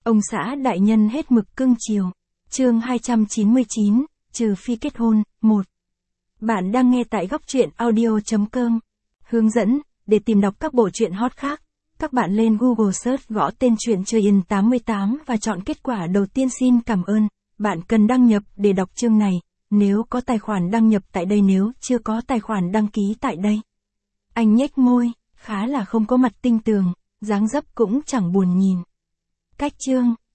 Ông xã đại nhân hết mực cưng chiều. Chương 299, trừ phi kết hôn, 1. Bạn đang nghe tại góc truyện audio.com. Hướng dẫn, để tìm đọc các bộ truyện hot khác, các bạn lên Google Search gõ tên truyện Chơi In 88 và chọn kết quả đầu tiên. Xin cảm ơn. Bạn cần đăng nhập để đọc chương này, nếu có tài khoản đăng nhập tại đây, nếu chưa có tài khoản đăng ký tại đây. Anh nhếch môi, khá là không có mặt tinh tường, dáng dấp cũng chẳng buồn nhìn. Cách chương,